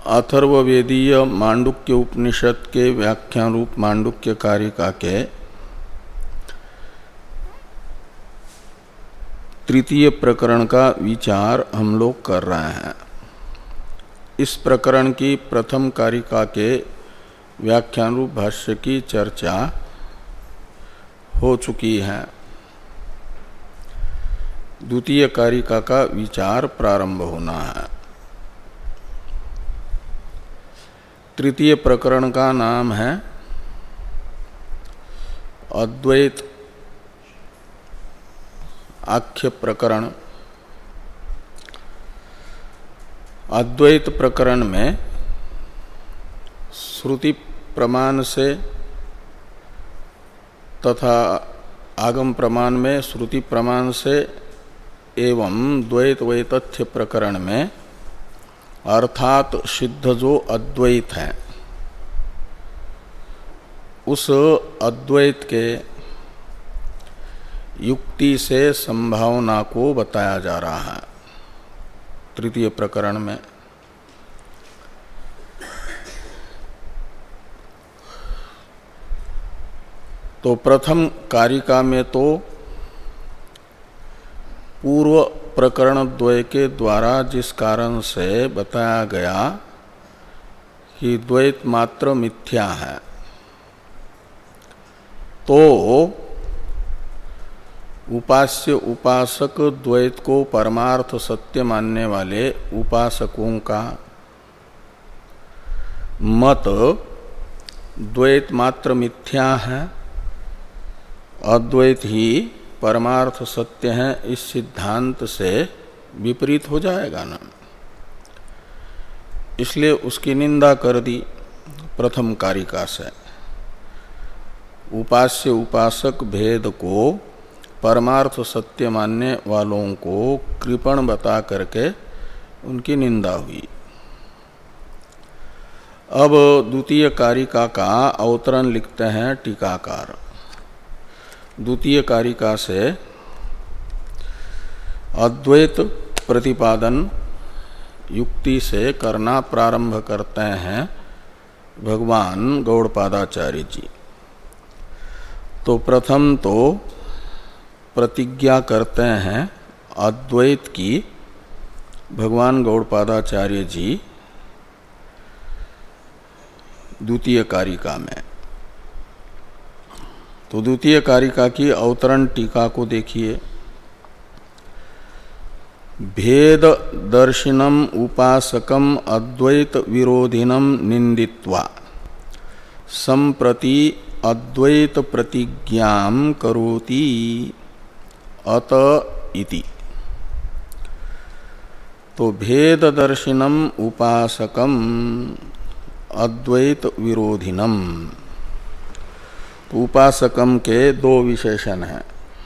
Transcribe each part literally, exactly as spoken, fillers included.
अथर्ववेदीय मांडुक्य उपनिषद के व्याख्यान रूप मांडुक्य कारिका के तृतीय प्रकरण का विचार हम लोग कर रहे हैं। इस प्रकरण की प्रथम कारिका के व्याख्यान रूप भाष्य की चर्चा हो चुकी है। द्वितीय कारिका का विचार प्रारंभ होना है। तृतीय प्रकरण का नाम है अद्वैत आख्य प्रकरण। अद्वैत प्रकरण में श्रुति प्रमाण से तथा आगम प्रमाण में श्रुति प्रमाण से एवं द्वैत वैतथ्य प्रकरण में अर्थात सिद्ध जो अद्वैत है उस अद्वैत के युक्ति से संभावना को बताया जा रहा है तृतीय प्रकरण में। तो प्रथम कारिका में तो पूर्व प्रकरण द्वय के द्वारा जिस कारण से बताया गया कि द्वैत मात्र मिथ्या है, तो उपास्य उपासक द्वैत को परमार्थ सत्य मानने वाले उपासकों का मत द्वैत मात्र मिथ्या है, अद्वैत ही परमार्थ सत्य है, इस सिद्धांत से विपरीत हो जाएगा ना। इसलिए उसकी निंदा कर दी प्रथम कारिका से। उपास्य उपासक भेद को परमार्थ सत्य मानने वालों को कृपण बता करके उनकी निंदा हुई। अब द्वितीय कारिका का अवतरण लिखते हैं टीकाकार। द्वितीय कारिका से अद्वैत प्रतिपादन युक्ति से करना प्रारंभ करते हैं भगवान गौड़पादाचार्य जी। तो प्रथम तो प्रतिज्ञा करते हैं अद्वैत की भगवान गौड़पादाचार्य जी द्वितीय कारिका में। तो द्वितीय कारिका की अवतरण टीका को देखिए। भेद दर्शिनम उपासकम अद्वैत विरोधिनम निंदित्वा संप्रति अद्वैत प्रतिज्ञां करोति अत इति। तो भेद दर्शिनम उपासकम अद्वैत विरोधिनम, तो उपासकम के दो विशेषण हैं,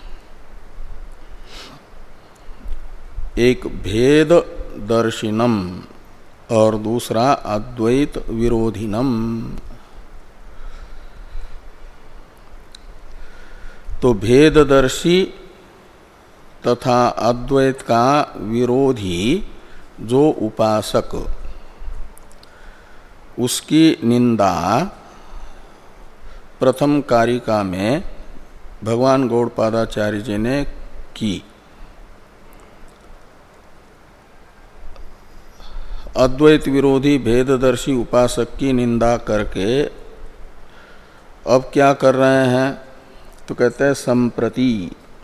एक भेद दर्शिनम और दूसरा अद्वैत विरोधिनम। तो भेददर्शी तथा अद्वैत का विरोधी जो उपासक, उसकी निंदा प्रथम कारिका में भगवान गौड़पादाचार्य जी ने की। अद्वैत विरोधी भेददर्शी उपासक की निंदा करके अब क्या कर रहे हैं, तो कहते हैं संप्रति।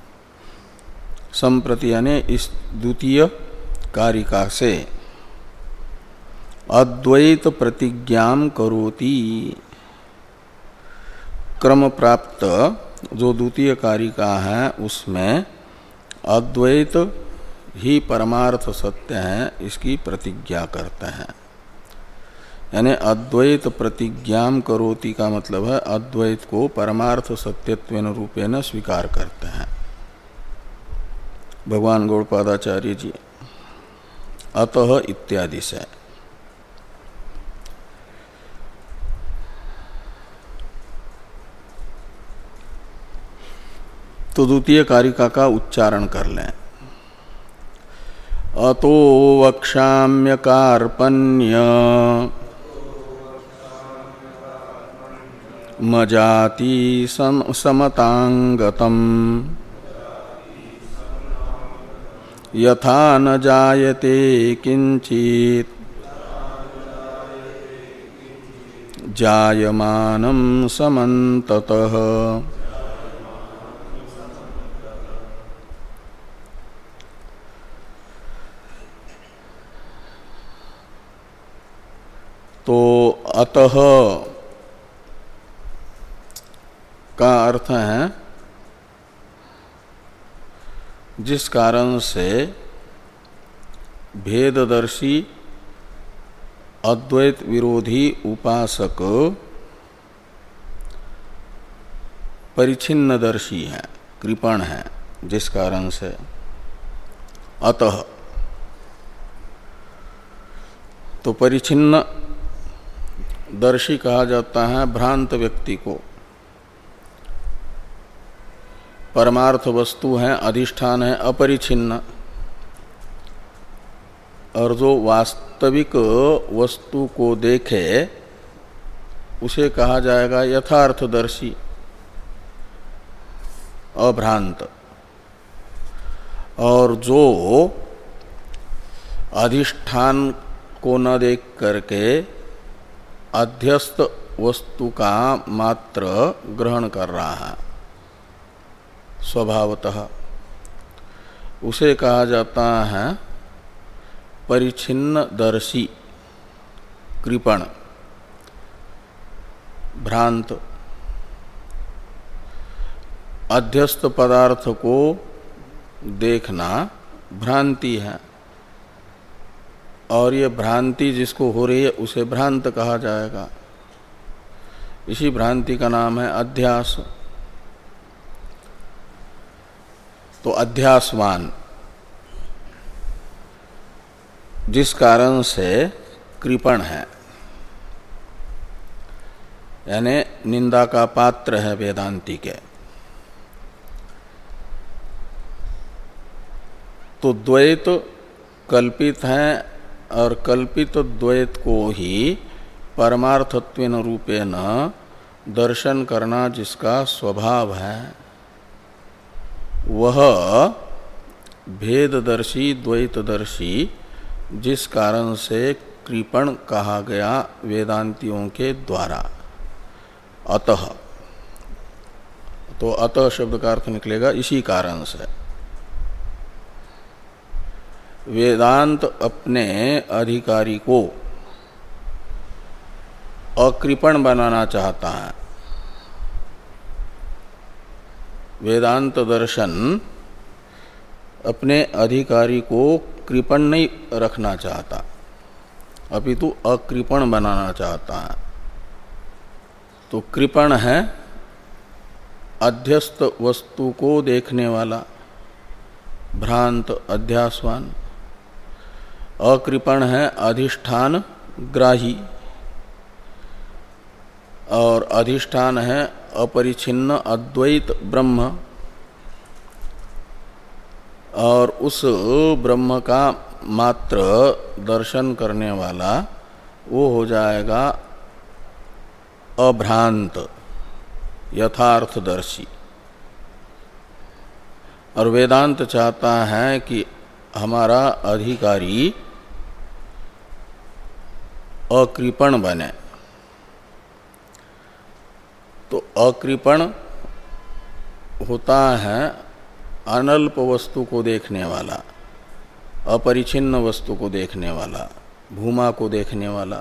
संप्रति यानी इस द्वितीय कारिका से अद्वैत प्रतिज्ञां करोति। क्रम प्राप्त जो द्वितीय कारिका है उसमें अद्वैत ही परमार्थ सत्य है, इसकी प्रतिज्ञा करते हैं। यानी अद्वैत प्रतिज्ञां करोति का मतलब है अद्वैत को परमार्थ सत्यत्वेन रूपेण स्वीकार करते हैं भगवान गौड़पादाचार्य जी। अतः इत्यादि से तो द्वितीय कारिका का उच्चारण कर लें। अतो वक्ष्याम्य कार्पण्य मजाति सम समतांगतम् यथा न जायते किंचित जायमानं समन्ततः। तो अतः का अर्थ है जिस कारण से भेददर्शी अद्वैत विरोधी उपासक परिच्छिन्नदर्शी है, कृपण है, जिस कारण से अतः। तो परिच्छिन्न दर्शी कहा जाता है भ्रांत व्यक्ति को। परमार्थ वस्तु है, अधिष्ठान है अपरिच्छिन्न, और जो वास्तविक वस्तु को देखे उसे कहा जाएगा यथार्थदर्शी, अभ्रांत। और जो अधिष्ठान को न देख करके अध्यस्त वस्तु का मात्र ग्रहण कर रहा है स्वभावतः, उसे कहा जाता है परिच्छिन्न दर्शी, कृपण, भ्रांत। अध्यस्त पदार्थ को देखना भ्रांति है, और ये भ्रांति जिसको हो रही है उसे भ्रांत कहा जाएगा। इसी भ्रांति का नाम है अध्यास। तो अध्यासवान जिस कारण से कृपण है, यानी निंदा का पात्र है वेदांती के। तो द्वैत कल्पित है, और कल्पित द्वैत को ही परमार्थत्वेन रूपेण दर्शन करना जिसका स्वभाव है, वह भेददर्शी द्वैतदर्शी जिस कारण से कृपण कहा गया वेदांतियों के द्वारा। अतः, तो अतः शब्द का अर्थ निकलेगा इसी कारण से। वेदांत अपने अधिकारी को अकृपण बनाना चाहता है। वेदांत दर्शन अपने अधिकारी को कृपण नहीं रखना चाहता, अपितु अकृपण बनाना चाहता है। तो कृपण है अध्यस्त वस्तु को देखने वाला, भ्रांत अध्यासवान। अकृपण है अधिष्ठान ग्राही, और अधिष्ठान है अपरिच्छिन्न अद्वैत ब्रह्म, और उस ब्रह्म का मात्र दर्शन करने वाला वो हो जाएगा अभ्रांत यथार्थदर्शी। और वेदांत चाहता है कि हमारा अधिकारी अकृपण बने। तो अकृपण होता है अनल्प वस्तु को देखने वाला, अपरिच्छिन्न वस्तु को देखने वाला, भूमा को देखने वाला।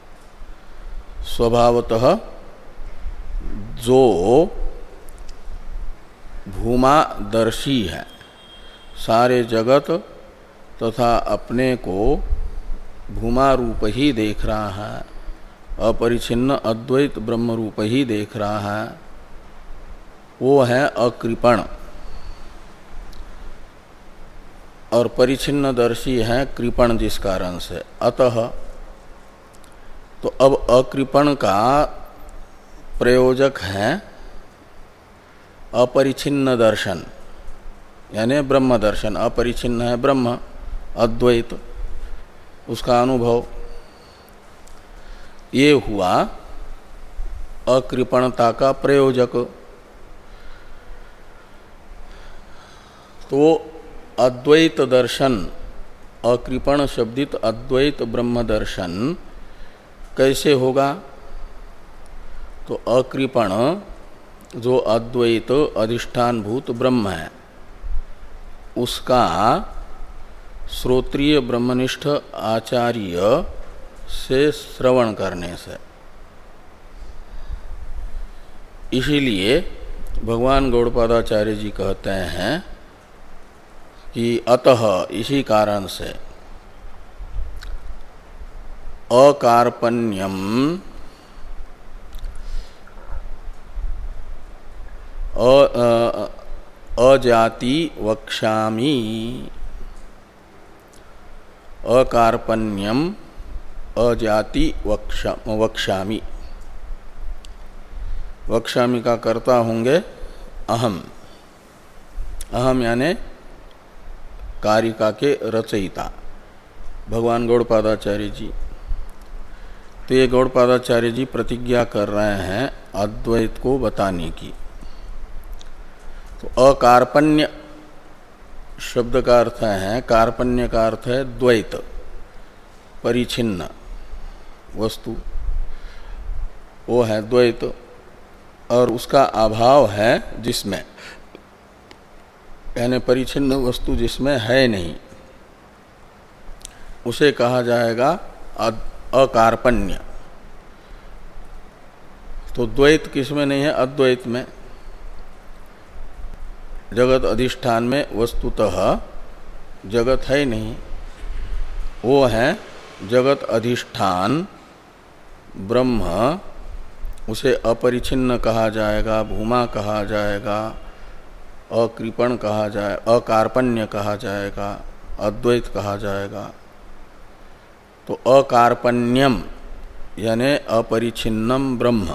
स्वभावतः जो भूमादर्शी है, सारे जगत तथा अपने को भूमा रूप ही देख रहा है, अपरिच्छिन्न अद्वैत ब्रह्म रूप ही देख रहा है, वो है अकृपण। और परिच्छिन्नदर्शी है कृपण जिस कारण से। अतः तो अब अकृपण का प्रयोजक है अपरिच्छिन्न दर्शन, यानी ब्रह्म दर्शन। अपरिच्छिन्न है ब्रह्म, अद्वैत, उसका अनुभव, ये हुआ अकृपणता का प्रयोजक। तो अद्वैत दर्शन, अकृपण शब्दित अद्वैत ब्रह्म दर्शन कैसे होगा? तो अकृपण जो अद्वैत अधिष्ठानभूत ब्रह्म है उसका श्रोत्रिय ब्रह्मनिष्ठ आचार्य से श्रवण करने से। इसीलिए भगवान गौड़पादाचार्य जी कहते हैं कि अतः, इसी कारण से अकार्पण्यम अजाति वक्ष्यामि, अकार्पण्यम अजाति वक्ष्यामि। वक्ष्यामि का कर्ता होंगे अहम, अहम यानी कारिका के रचयिता भगवान गौड़पादाचार्य जी। तो ये गौड़पादाचार्य जी प्रतिज्ञा कर रहे हैं अद्वैत को बताने की। तो अकार्पण्य शब्द का अर्थ है, कार्पण्य का अर्थ है द्वैत, परिचिन्न वस्तु, वो है द्वैत, और उसका अभाव है जिसमें, यानी परिचिन्न वस्तु जिसमें है नहीं, उसे कहा जाएगा अकार्पण्य। तो द्वैत किसमें नहीं है? अद्वैत में। जगत अधिष्ठान में वस्तुतः जगत है नहीं, वो है जगत अधिष्ठान ब्रह्म, उसे अपरिचिन्न कहा जाएगा, भूमा कहा जाएगा, अकृपण कहा जाए, अकार्पण्य कहा जाएगा, अद्वैत कहा जाएगा। तो अकार्पण्यम यानी अपरिचिन्नम ब्रह्म,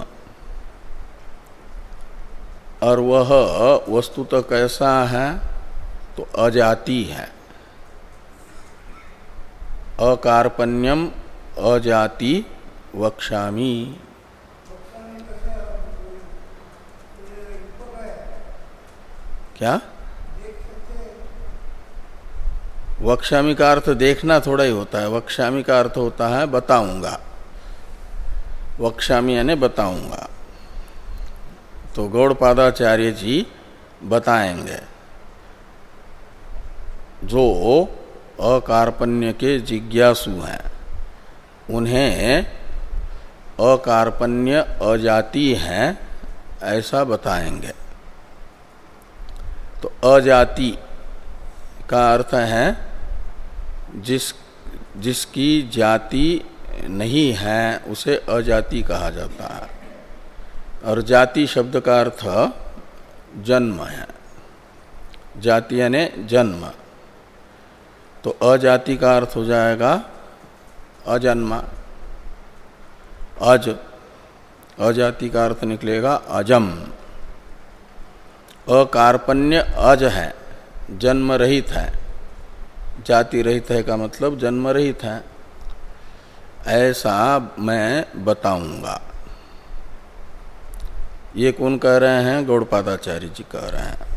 और वह वस्तुतः कैसा है? तो अजाति है। अकार्पण्यम अजाति वक्ष्यामि। क्या? वक्ष्यामि का अर्थ देखना थोड़ा ही होता है, वक्ष्यामि का अर्थ होता है बताऊंगा। वक्ष्यामि यानी बताऊंगा। तो गौड़पादाचार्य जी बताएंगे। जो अकार्पण्य के जिज्ञासु हैं उन्हें अकार्पण्य अजाति हैं ऐसा बताएंगे। तो अजाति का अर्थ है जिस जिसकी जाति नहीं है उसे अजाति कहा जाता है, और जाति शब्द का अर्थ जन्म है। जाति यानी जन्म। तो अजाति का अर्थ हो जाएगा अजन्मा। अज, अजाति का अर्थ निकलेगा अजम। अकार्पण्य अज है, जन्म रहित है। जाति रहित है का मतलब जन्म रहित है, ऐसा मैं बताऊंगा। ये कौन कह रहे हैं? गौड़पादाचार्य जी कह रहे हैं।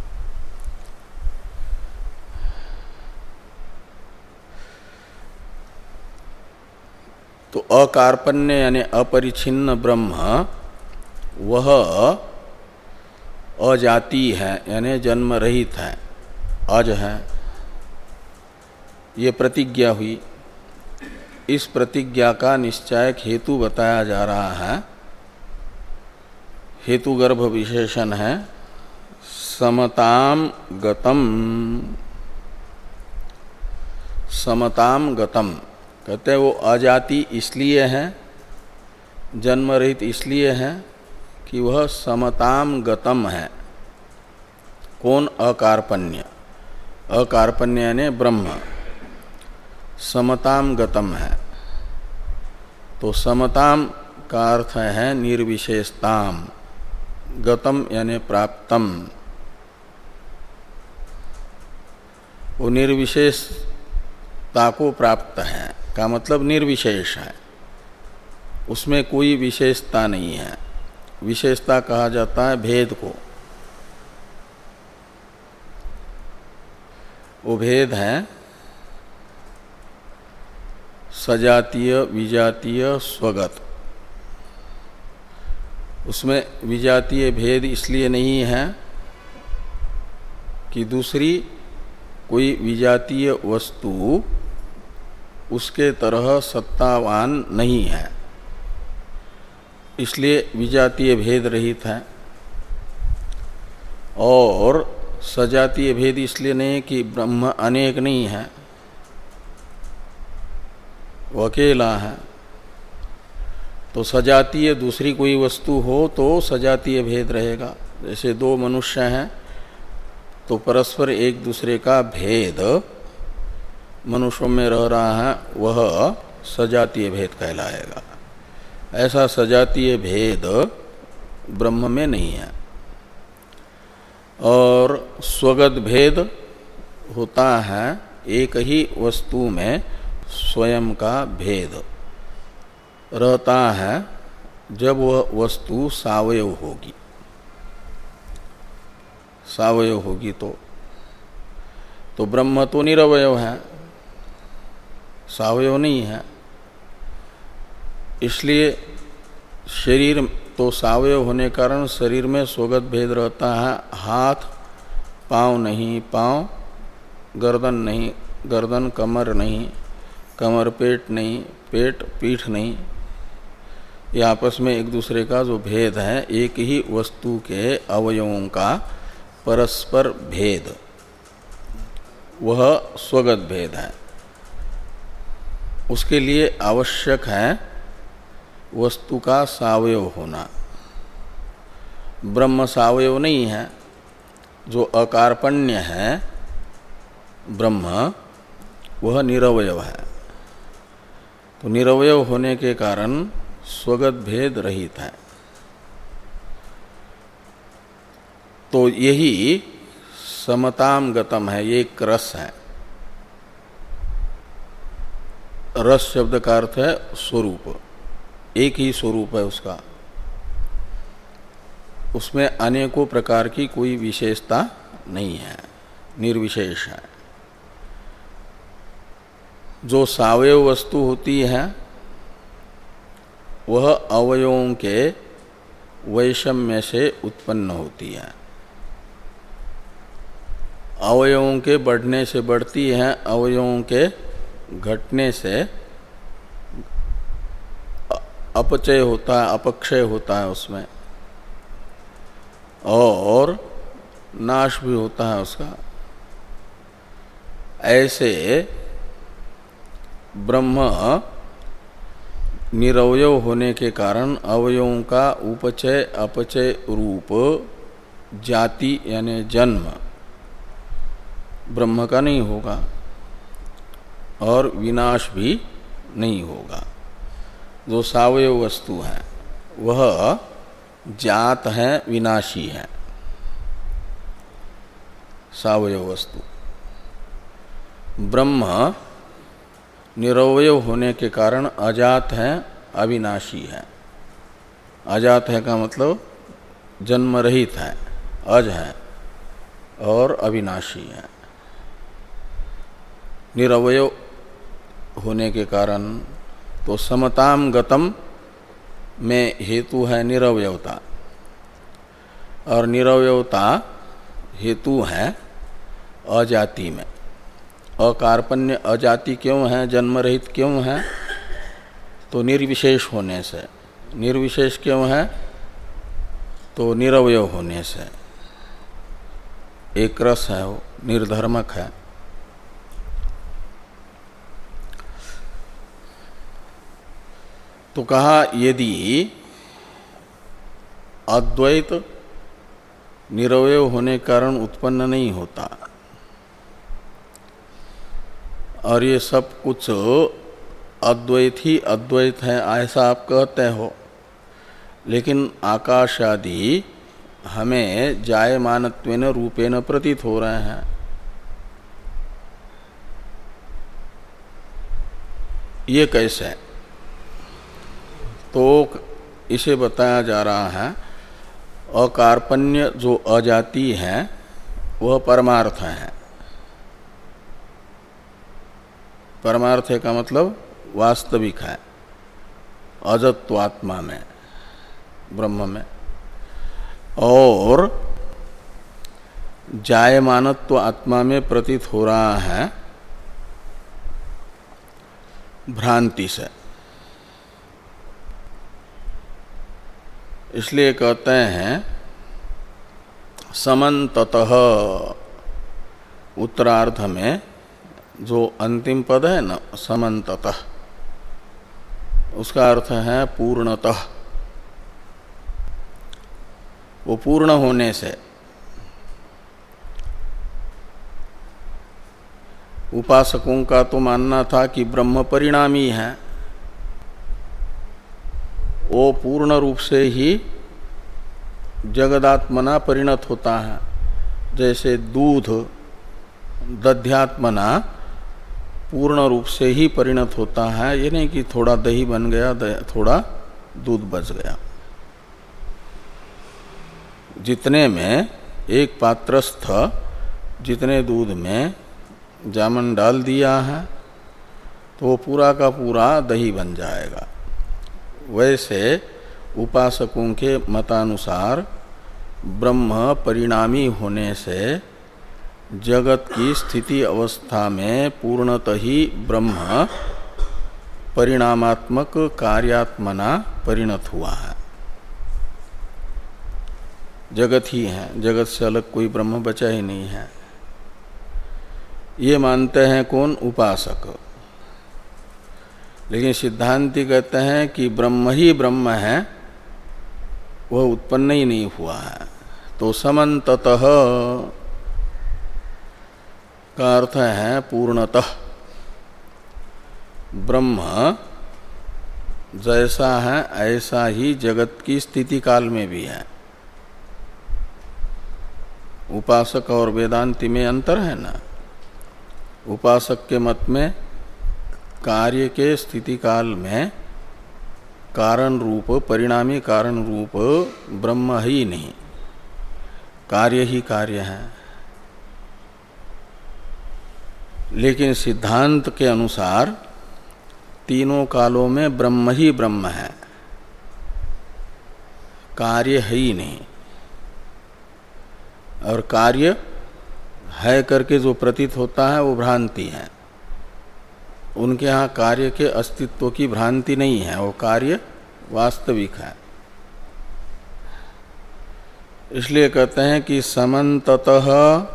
तो अकार्पण्य यानी अपरिछिन्न ब्रह्म वह अजाति है यानी जन्म रहित है, अज है। ये प्रतिज्ञा हुई। इस प्रतिज्ञा का निश्चायक हेतु बताया जा रहा है। हेतु गर्भ विशेषण है समताम गतम। समताम गतम कहते हैं वो अजाति इसलिए है, जन्म रहित इसलिए है कि वह समताम गतम है। कौन? अकार्पण्य। अकार्पण्य यानी ब्रह्म समताम गतम है। तो समताम का अर्थ है निर्विशेषताम, गतम यानी प्राप्तम। वो निर्विशेष ताको प्राप्त है का मतलब निर्विशेष है, उसमें कोई विशेषता नहीं है। विशेषता कहा जाता है भेद को। वो भेद है सजातीय विजातीय स्वगत। उसमें विजातीय भेद इसलिए नहीं है कि दूसरी कोई विजातीय वस्तु उसके तरह सत्तावान नहीं है, इसलिए विजातीय भेद रहित है। और सजातीय भेद इसलिए नहीं कि ब्रह्म अनेक नहीं है, वो अकेला है। तो सजातीय दूसरी कोई वस्तु हो तो सजातीय भेद रहेगा। जैसे दो मनुष्य हैं तो परस्पर एक दूसरे का भेद मनुष्यों में रह रहा है, वह सजातीय भेद कहलाएगा। ऐसा सजातीय भेद ब्रह्म में नहीं है। और स्वगत भेद होता है एक ही वस्तु में स्वयं का भेद रहता है जब वह वस्तु सावयव होगी। सावयव होगी तो तो ब्रह्म तो निरवयव है, सावयव नहीं है। इसलिए शरीर तो सावयव होने के कारण शरीर में स्वगत भेद रहता है। हाथ पाँव नहीं, पाँव गर्दन नहीं, गर्दन कमर नहीं, कमर पेट नहीं, पेट पीठ नहीं। ये आपस में एक दूसरे का जो भेद है, एक ही वस्तु के अवयवों का परस्पर भेद, वह स्वगत भेद है। उसके लिए आवश्यक है वस्तु का सावयव होना। ब्रह्म सावयव नहीं है, जो अकार्पण्य है ब्रह्म वह निरवयव है। तो निरवयव होने के कारण स्वगत भेद रहित है। तो यही समताम गतम है, ये एक रस है। रस शब्द का अर्थ है स्वरूप, एक ही स्वरूप है उसका, उसमें अनेकों प्रकार की कोई विशेषता नहीं है, निर्विशेष है। जो सावयव वस्तु होती है वह अवयवों के वैषम्य से उत्पन्न होती है। अवयवों के बढ़ने से बढ़ती है, अवयवों के घटने से अपचय होता है, अपक्षय होता है उसमें, और नाश भी होता है उसका। ऐसे ब्रह्म निरवयव होने के कारण अवयवों का उपचय अपचय रूप जाति यानी जन्म ब्रह्म का नहीं होगा और विनाश भी नहीं होगा। जो सावयव वस्तु है वह जात है, विनाशी है। सावयव वस्तु ब्रह्म निरवयव होने के कारण अजात है, अविनाशी है। अजात है का मतलब जन्म रहित है, अज है, और अविनाशी है। निरवयव होने के कारण तो समताम गतम में हेतु है निरवयवता, और निरवयवता हेतु है अजाति में। अकार्पण्य अजाति क्यों है, जन्म रहित क्यों है? तो निर्विशेष होने से। निर्विशेष क्यों है? तो निरवयव होने से। एक रस है, वो निर्धर्मक है। तो कहा यदि अद्वैत निरवयव होने के कारण उत्पन्न नहीं होता और ये सब कुछ अद्वैत ही अद्वैत है ऐसा आप कहते हो, लेकिन आकाश आदि हमें जायमानत्वेन रूपेण प्रतीत हो रहे हैं। ये कैसे है? तो इसे बताया जा रहा है अकार्पण्य जो अजाति है वह परमार्थ है। परमार्थ है का मतलब वास्तविक है अजत्वात्मा में, ब्रह्म में। और जायमानत्व आत्मा में प्रतीत हो रहा है भ्रांति से। इसलिए कहते हैं समन्ततः, उत्तरार्ध में जो अंतिम पद है न समन्ततः, उसका अर्थ है पूर्णतः। वो पूर्ण होने से। उपासकों का तो मानना था कि ब्रह्म परिणामी है, वो पूर्ण रूप से ही जगदात्मना परिणत होता है। जैसे दूध दध्यात्मना पूर्ण रूप से ही परिणत होता है, ये नहीं कि थोड़ा दही बन गया, थोड़ा दूध बच गया। जितने में एक पात्रस्थ जितने दूध में जामन डाल दिया है तो वो पूरा का पूरा दही बन जाएगा। वैसे उपासकों के मतानुसार ब्रह्म परिणामी होने से जगत की स्थिति अवस्था में पूर्णतः ही ब्रह्म परिणामात्मक कार्यात्मना परिणत हुआ है। जगत ही है, जगत से अलग कोई ब्रह्म बचा ही नहीं है। ये मानते हैं कौन? उपासक। लेकिन सिद्धांती कहते हैं कि ब्रह्म ही ब्रह्म है, वह उत्पन्न ही नहीं हुआ है। तो समन्ततः का अर्थ है पूर्णतः। ब्रह्म जैसा है ऐसा ही जगत की स्थिति काल में भी है। उपासक और वेदांति में अंतर है ना। उपासक के मत में कार्य के स्थिति काल में कारण रूप, परिणामी कारण रूप ब्रह्म ही नहीं, कार्य ही कार्य है। लेकिन सिद्धांत के अनुसार तीनों कालों में ब्रह्म ही ब्रह्म है, कार्य है ही नहीं। और कार्य है करके जो प्रतीत होता है वो भ्रांति है। उनके यहाँ कार्य के अस्तित्व की भ्रांति नहीं है, वो कार्य वास्तविक है। इसलिए कहते हैं कि समन्ततः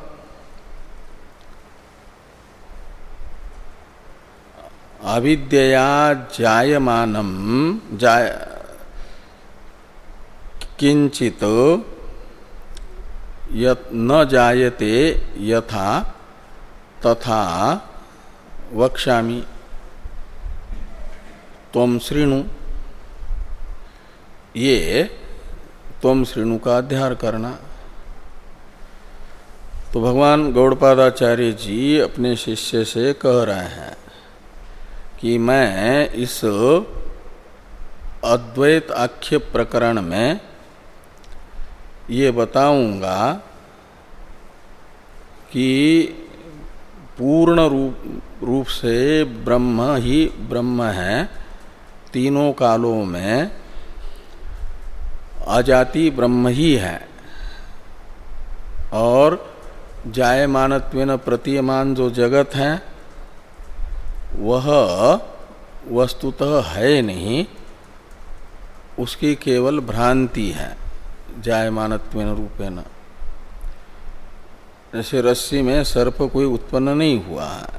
अविद्यया जायमानम जाय किंचित यत न जायते यथा तथा वक्ष्यामि त्वं शृणु। ये त्वं शृणु का अध्यार करना। तो भगवान गौड़पादाचार्य जी अपने शिष्य से कह रहे हैं कि मैं इस अद्वैत आख्य प्रकरण में ये बताऊंगा कि पूर्ण रूप रूप से ब्रह्म ही ब्रह्म है, तीनों कालों में अजाति ब्रह्म ही है। और जायमानत्वेन प्रतीयमान जो जगत है वह वस्तुतः है नहीं, उसकी केवल भ्रांति है जायमानत्वेन रूपेण। जैसे रस्सी में सर्प कोई उत्पन्न नहीं हुआ है,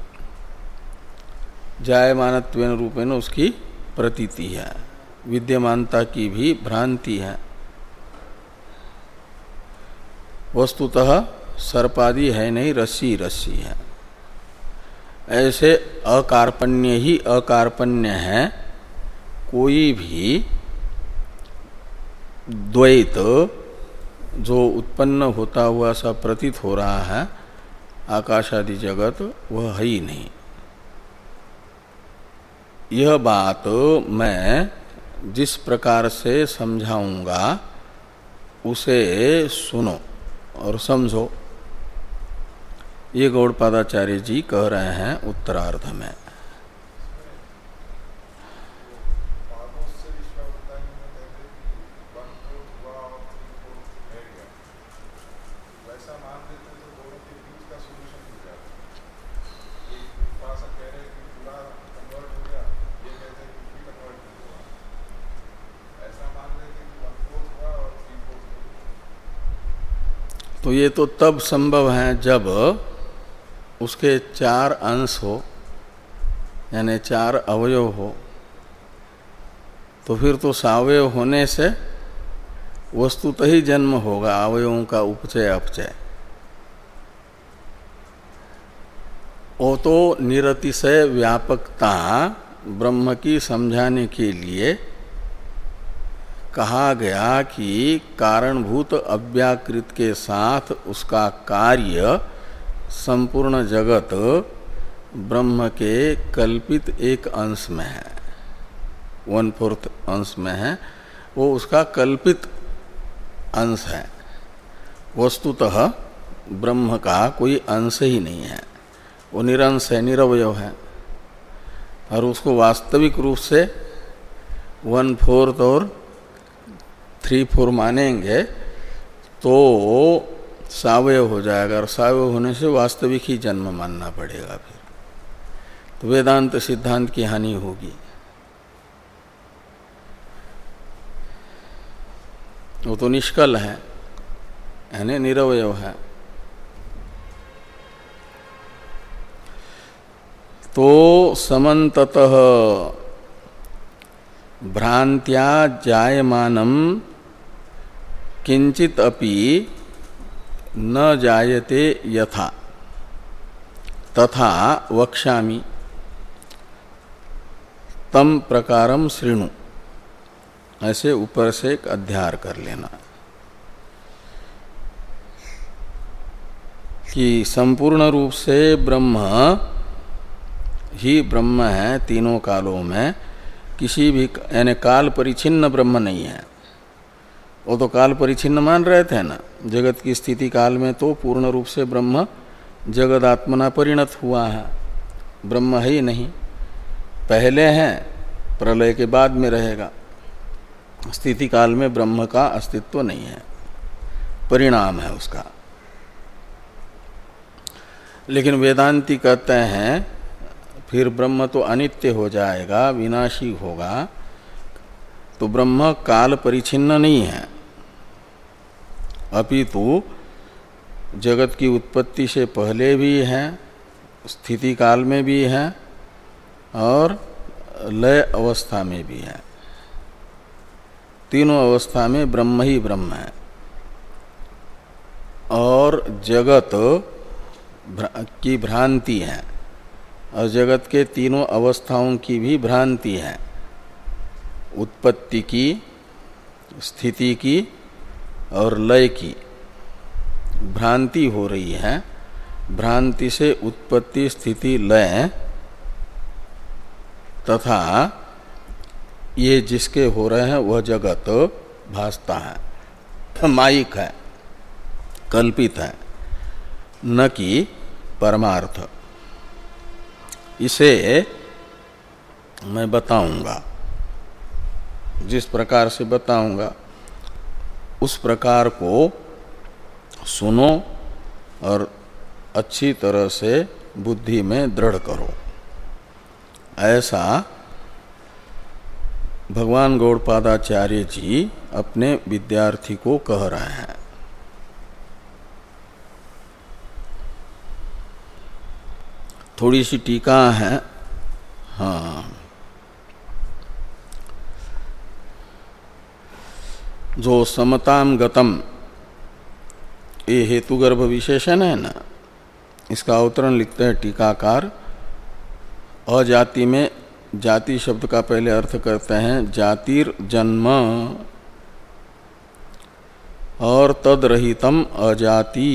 जायमानत्वेन रूपेण उसकी प्रतीति है, विद्यमानता की भी भ्रांति है। वस्तुतः सर्पादि है नहीं, रस्सी रस्सी है। ऐसे अकार्पण्य ही अकार्पण्य है। कोई भी द्वैत जो उत्पन्न होता हुआ सा प्रतीत हो रहा है आकाश आदि जगत, वह है ही नहीं। यह बात मैं जिस प्रकार से समझाऊंगा उसे सुनो और समझो, ये गौड़पादाचार्य जी कह रहे हैं उत्तरार्ध में। तो ये तो तब संभव है जब उसके चार अंश हो, यानी चार अवयव हो, तो फिर तो सावयव होने से वस्तुतः ही जन्म होगा अवयवों का उपचय अपचय। वो तो निरतिशय व्यापकता ब्रह्म की समझाने के लिए कहा गया कि कारणभूत अव्याकृत के साथ उसका कार्य संपूर्ण जगत ब्रह्म के कल्पित एक अंश में है, वन फोर्थ अंश में है, वो उसका कल्पित अंश है। वस्तुतः ब्रह्म का कोई अंश ही नहीं है, वो निरंश है, निरवयव है। और उसको वास्तविक रूप से वन फोर्थ और थ्री फोर मानेंगे तो सावयव हो जाएगा, और सावयव होने से वास्तविक ही जन्म मानना पड़ेगा। फिर तो वेदांत सिद्धांत की हानि होगी। वो तो निष्कल है, यानी निरवयव है। तो समन्ततः भ्रांत्या जायमानम किंचित अपि न जायते यथा तथा वक्ष्यामि तम प्रकारम शृणु। ऐसे ऊपर से एक अध्याय कर लेना कि संपूर्ण रूप से ब्रह्म ही ब्रह्म है, तीनों कालों में किसी भी, यानी काल परिचिन्न ब्रह्म नहीं है। वो तो काल परिचिन्न मान रहे थे ना, जगत की स्थिति काल में तो पूर्ण रूप से ब्रह्म जगदात्मना परिणत हुआ है, ब्रह्म है ही नहीं, पहले है, प्रलय के बाद में रहेगा। स्थिति काल में ब्रह्म का अस्तित्व नहीं है, परिणाम है उसका। लेकिन वेदांती कहते हैं फिर ब्रह्म तो अनित्य हो जाएगा, विनाशी होगा, तो ब्रह्म काल परिचिन्न नहीं है, अपितु जगत की उत्पत्ति से पहले भी है, स्थिति काल में भी है और लय अवस्था में भी है। तीनों अवस्था में ब्रह्म ही ब्रह्म है। और जगत की भ्रांति है, और जगत के तीनों अवस्थाओं की भी भ्रांति है, उत्पत्ति की, स्थिति की और लय की भ्रांति हो रही है। भ्रांति से उत्पत्ति, स्थिति, लय तथा ये जिसके हो रहे हैं वह जगत भासता है, मायिक है, कल्पित है, न कि परमार्थ। इसे मैं बताऊंगा, जिस प्रकार से बताऊंगा उस प्रकार को सुनो और अच्छी तरह से बुद्धि में दृढ़ करो। ऐसा भगवान गौड़पादाचार्य जी अपने विद्यार्थी को कह रहे हैं। थोड़ी सी टीका है, हाँ, जो समताम गतम, ये हेतुगर्भ विशेषण है ना, इसका अवतरण लिखते हैं टीकाकार। अजाति में जाति शब्द का पहले अर्थ करते हैं जातिर जन्म, और तद रहितम अजाति,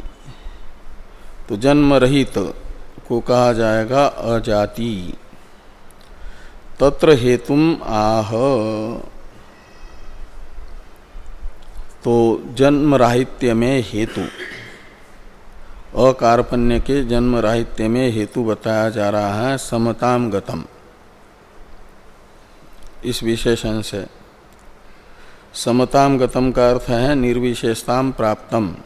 तो जन्म रहित को कहा जाएगा अजाति। तत्र हेतुम आह, तो जन्म राहित्य में हेतु, अकारपण्य के जन्म राहित्य में हेतु बताया जा रहा है समताम गतम, इस विशेषण से। समताम गतम का अर्थ है निर्विशेषताम प्राप्तम।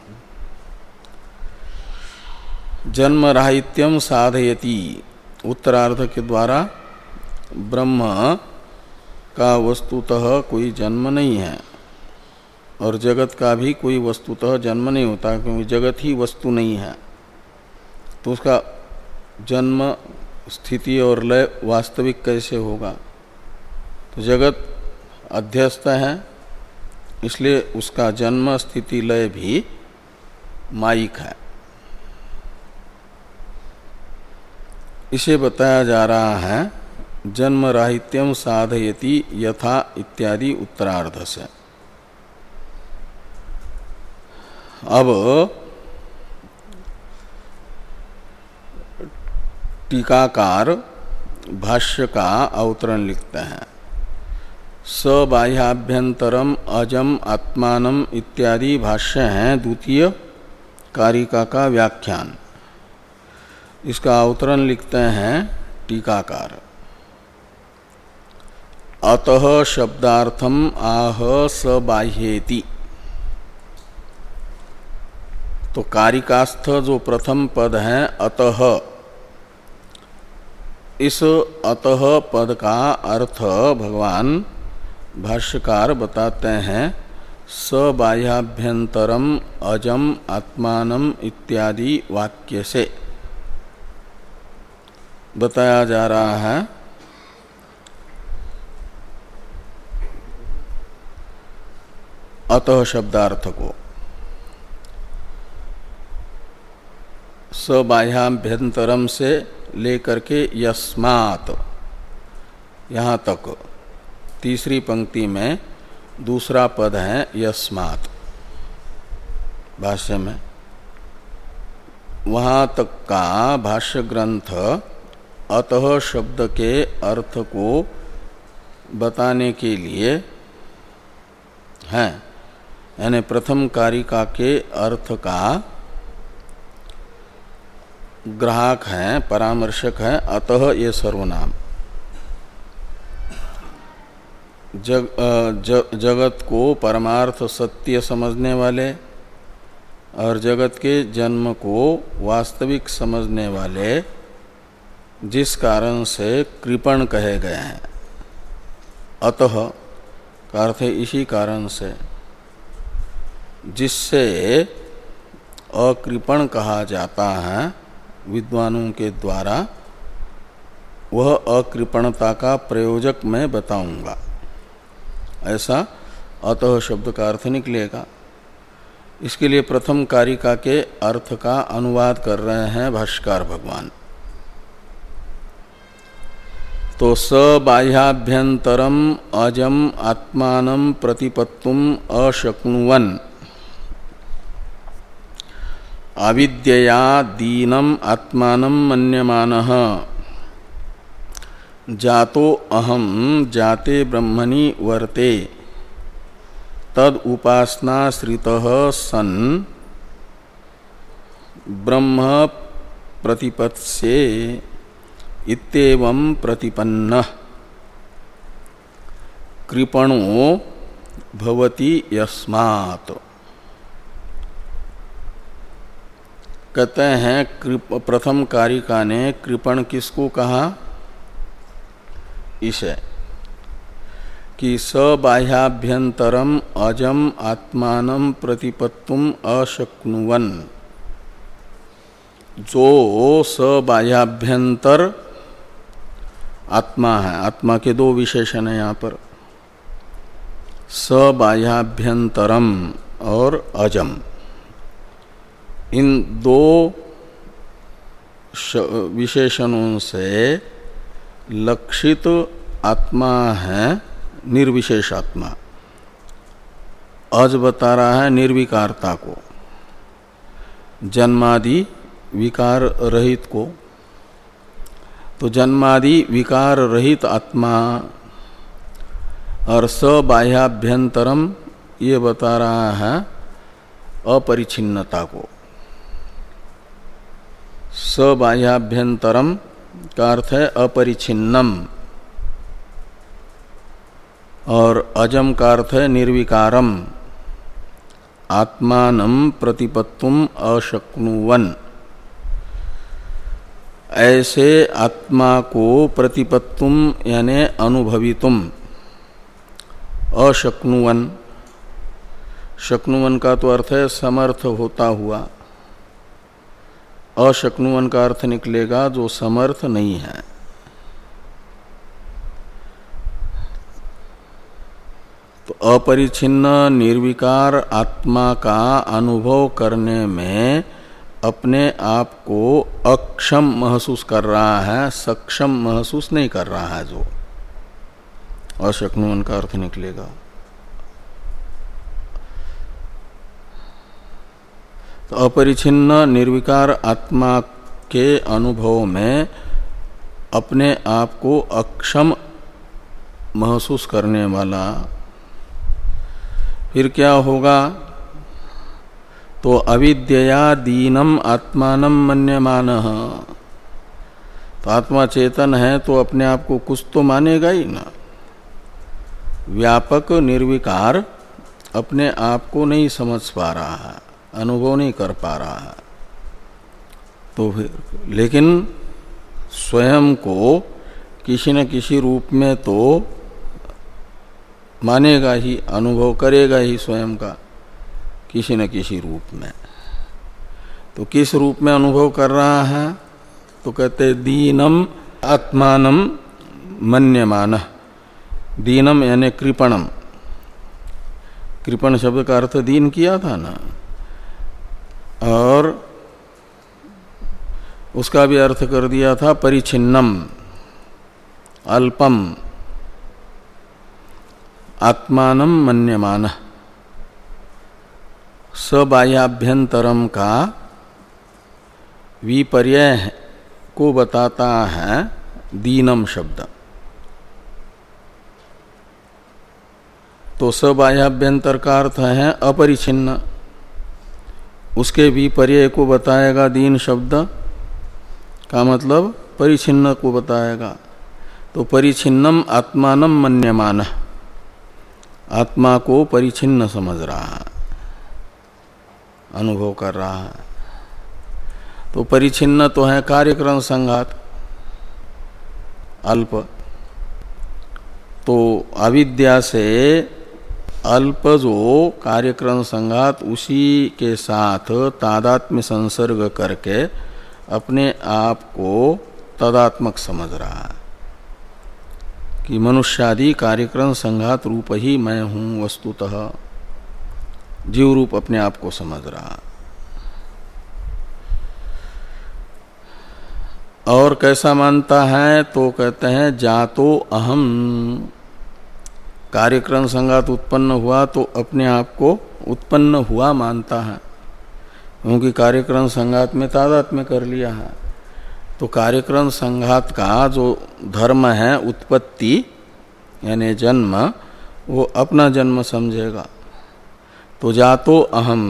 जन्म राहित्यम साधयति, उत्तरार्ध के द्वारा ब्रह्म का वस्तुतः कोई जन्म नहीं है और जगत का भी कोई वस्तुतः जन्म नहीं होता, क्योंकि जगत ही वस्तु नहीं है। तो उसका जन्म, स्थिति और लय वास्तविक कैसे होगा? तो जगत अध्यस्त है, इसलिए उसका जन्म, स्थिति, लय भी मायिक है। इसे बताया जा रहा है जन्म राहित्यम साधयति यथा इत्यादि उत्तरार्ध से। अब टीकाकार भाष्य का अवतरण लिखते हैं। स बाह्याभ्यंतरम अजम आत्मानम इत्यादि भाष्य हैं द्वितीय कारिका का व्याख्यान। इसका अवतरण लिखते हैं टीकाकार। अतः शब्दार्थम आह स बाह्येति। तो कारिकास्थ जो प्रथम पद है अतः, इस अतः पद का अर्थ भगवान भाष्यकार बताते हैं स बाह्याभ्यंतरम अजम आत्मानम इत्यादि वाक्य से बताया जा रहा है। अतः शब्दार्थ को स बाह्याभ्यंतरम से लेकर के यस्मात् यहाँ तक तीसरी पंक्ति में दूसरा पद है यस्मात् भाष्य में, वहाँ तक का भाष्य ग्रंथ अतः शब्द के अर्थ को बताने के लिए है, यानी प्रथम कारिका के अर्थ का ग्राहक है, परामर्शक है अतः ये सर्वनाम। जग, ज, जगत को परमार्थ सत्य समझने वाले और जगत के जन्म को वास्तविक समझने वाले जिस कारण से कृपण कहे गए हैं, अतः का अर्थ है इसी कारण से, जिससे अकृपण कहा जाता है विद्वानों के द्वारा, वह अकृपणता का प्रयोजक मैं बताऊंगा। ऐसा अतः शब्द का अर्थ निकलेगा। इसके लिए प्रथम कारिका के अर्थ का अनुवाद कर रहे हैं भाष्यकार भगवान। तो स बाह्याभ्यंतरम अजम आत्मानं प्रतिपत्तुम अशक्नुवन अविद्यया दीनम आत्मानं मन्यमानः जातो अहम जाते ब्रह्मणि वर्ते तद उपासनाश्रितः सन् ब्रह्म प्रतिपत्स्ये इत्येवं प्रतिपन्नः कृपणो भवति यस्मात्। कहते हैं प्रथम कारिका ने कृपण किसको कहा? इसे कि स बाह्याभ्यंतरम अजम आत्मानं प्रतिपत्तुम अशक्नुवन, जो स बाह्याभ्यंतर आत्मा है। आत्मा के दो विशेषण हैं यहाँ पर, स बाह्याभ्यंतरम और अजम। इन दो विशेषणों से लक्षित आत्मा है निर्विशेष आत्मा। अज बता रहा है निर्विकारता को, जन्मादि विकार रहित को, तो जन्मादि विकार रहित आत्मा और सबाह्याभ्यंतरम ये बता रहा है अपरिछिन्नता को। सबाह्याभ्यंतरम का अर्थ है अपरिछिन्नम और अजम का अर्थ है निर्विकारम। आत्मानं प्रतिपत्तुम अशक्नुवन, ऐसे आत्मा को प्रतिपत्तुम यानी अनुभवितुम अशक्नुवन। शक्नुवन का तो अर्थ है समर्थ होता हुआ, अशक्नुवन का अर्थ निकलेगा जो समर्थ नहीं है। तो अपरिछिन्न निर्विकार आत्मा का अनुभव करने में अपने आप को अक्षम महसूस कर रहा है, सक्षम महसूस नहीं कर रहा है, जो अशक्नुवन का अर्थ निकलेगा। तो अपरिछिन्न निर्विकार आत्मा के अनुभव में अपने आप को अक्षम महसूस करने वाला फिर क्या होगा? तो अविद्यया दीनम आत्मानं मन्यमानः। तो आत्मा चेतन है तो अपने आप को कुछ तो मानेगा ही ना। व्यापक निर्विकार अपने आप को नहीं समझ पा रहा है, अनुभव नहीं कर पा रहा है। तो फिर लेकिन स्वयं को किसी न किसी रूप में तो मानेगा ही, अनुभव करेगा ही स्वयं का किसी न किसी रूप में। तो किस रूप में अनुभव कर रहा है? तो कहते दीनम आत्मानं मन्यमानः। दीनम यानी कृपणम। कृपण शब्द का अर्थ दीन किया था ना, और उसका भी अर्थ कर दिया था परिछिन्नम, अल्पम। आत्मानं मन्यमानः सबाह्याभ्यंतरम का विपर्यय को बताता है दीनम शब्द। तो सबाह्याभ्यंतर का अर्थ है अपरिछिन्न, उसके विपर्यय को बताएगा दीन शब्द का मतलब परिछिन्न को बताएगा। तो परिछिन्नम आत्मानं मन्यमानः, आत्मा को परिछिन्न समझ रहा है, अनुभव कर रहा है। तो परिछिन्न तो है कार्यक्रम संघात, अल्प। तो अविद्या से अल्प जो कार्यक्रम संघात, उसी के साथ तादात्म्य संसर्ग करके अपने आप को तदात्मक समझ रहा है कि मनुष्यादि कार्यक्रम संघात रूप ही मैं हूँ, वस्तुतः जीव रूप अपने आप को समझ रहा। और कैसा मानता है? तो कहते हैं जातो अहम। कार्यक्रम संघात उत्पन्न हुआ तो अपने आप को उत्पन्न हुआ मानता है, क्योंकि कार्यक्रम संघात में तादात्म्य कर लिया है। तो कार्यक्रम संघात का जो धर्म है उत्पत्ति यानी जन्म, वो अपना जन्म समझेगा। तो जातो अहम,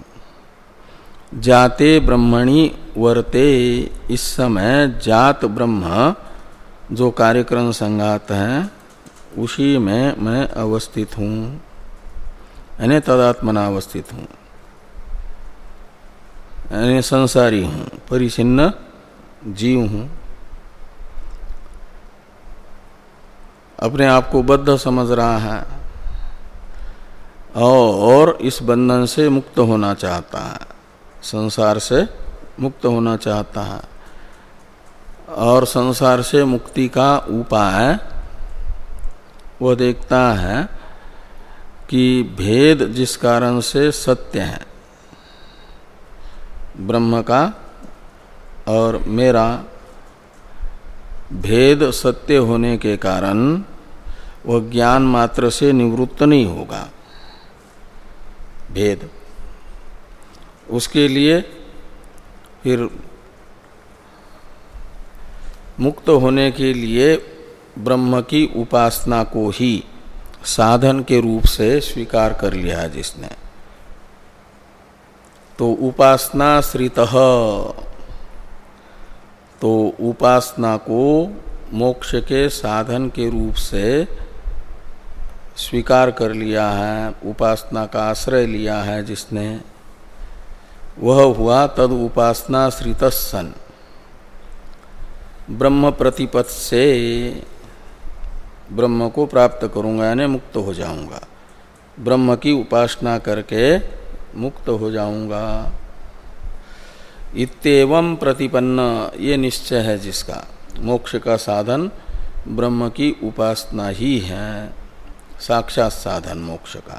जाते ब्रह्मणि वर्ते। इस समय जात ब्रह्म जो कार्यक्रम संघात है उसी में मैं अवस्थित हूँ, यानी तदात्मना अवस्थित हूँ, यानी संसारी हूँ, परिचिन्न जीव हूँ। अपने आप को बद्ध समझ रहा है और इस बंधन से मुक्त होना चाहता है, संसार से मुक्त होना चाहता है। और संसार से मुक्ति का उपाय वह देखता है कि भेद जिस कारण से सत्य है, ब्रह्म का और मेरा, भेद सत्य होने के कारण वह ज्ञान मात्र से निवृत्त नहीं होगा। भेद, उसके लिए फिर मुक्त होने के लिए ब्रह्म की उपासना को ही साधन के रूप से स्वीकार कर लिया जिसने, तो उपासना श्रितः, तो उपासना को मोक्ष के साधन के रूप से स्वीकार कर लिया है, उपासना का आश्रय लिया है जिसने, वह हुआ तद उपासना श्रितः सन ब्रह्म प्रतिपत् से ब्रह्म को प्राप्त करूंगा यानी मुक्त हो जाऊंगा, ब्रह्म की उपासना करके मुक्त हो जाऊंगा। इत्येवं प्रतिपन्न, ये निश्चय है जिसका, मोक्ष का साधन ब्रह्म की उपासना ही है, साक्षात साधन मोक्ष का।